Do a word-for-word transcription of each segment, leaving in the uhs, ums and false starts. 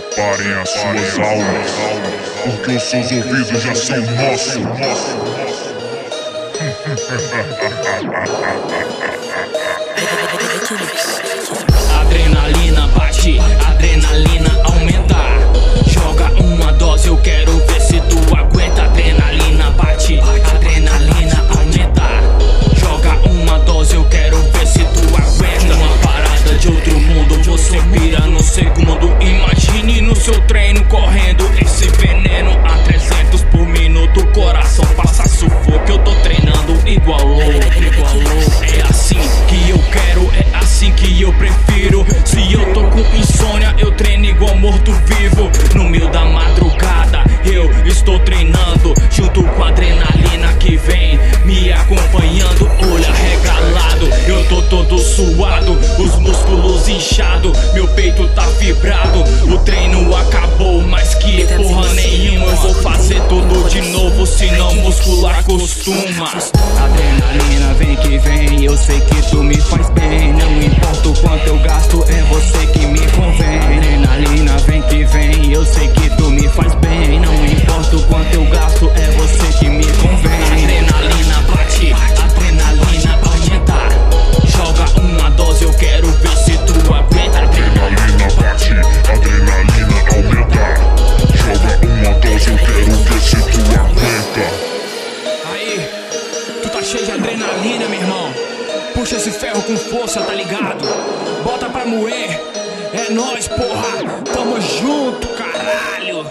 Preparem as suas almas, porque os seus ouvidos já são nossos. Adrenalina bate, adrenalina aumenta. Joga uma dose, eu quero ver se tu aguenta. Adrenalina bate, adrenalina aumenta. Joga uma dose, eu quero ver se tu aguenta. Uma parada de outro mundo, você pira no segundo. Imagine no seu treino correndo esse veneno a trezentos por minuto. Coração passa sufoco, eu tô treinando igual louco, igual louco. É assim que eu quero, é assim que eu prefiro. Se eu tô com insônia, eu treino igual morto-vivo. No meio da madrugada, eu estou treinando junto com a adrenalina que vem me acompanhando. Olho arregalado, eu tô todo suado, os músculos inchados, meu peito tá vibrado. O treino acabou, mas que porra nenhuma. Eu vou fazer tudo de novo, senão o músculo acostuma. Adrenalina vem que vem, eu sei que tu me faz bem. Não importa o quanto eu gasto, é você que me convém. Adrenalina vem que vem, eu sei que tu me faz bem. Não importa o quanto eu gasto, é você que me convém. Adrenalina bate, adrenalina aumenta. Joga uma dose, eu quero ver se tu aguenta. Adrenalina bate, adrenalina aumenta. Joga uma dose, eu quero ver se tu aguenta. Aí, tu tá cheio de adrenalina, meu irmão. Puxa esse ferro com força, tá ligado? Bota pra moer. É nóis, porra. Tamo junto, caralho.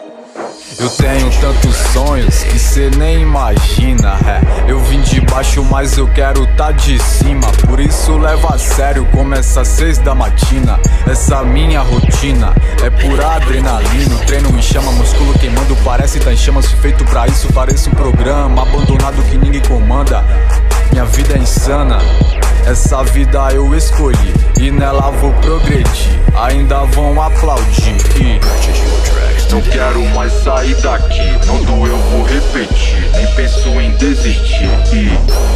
Eu tenho tantos sonhos que cê nem imagina, é. Eu vim de baixo, mas eu quero tá de cima. Por isso leva a sério, começa às seis da matina. Essa minha rotina é pura adrenalina. O treino me chama, músculo queimando, parece tá em chamas. Fui feito pra isso, parece um programa abandonado que ninguém comanda. Minha vida é insana, essa vida eu escolhi e nela vou progredir. Ainda vão aplaudir e não quero mais sair daqui. Não doeu, vou repetir. Nem penso em desistir e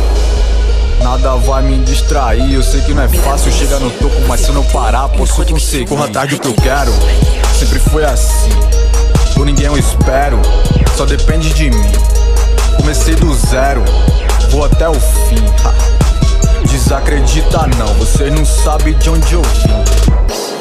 nada vai me distrair. Eu sei que não é fácil chegar no topo, mas se eu não parar, posso conseguir. Corra atrás do que eu quero, sempre foi assim. Por ninguém eu espero, só depende de mim. Comecei do zero, vou até o fim. Desacredita não, você não sabe de onde eu vim.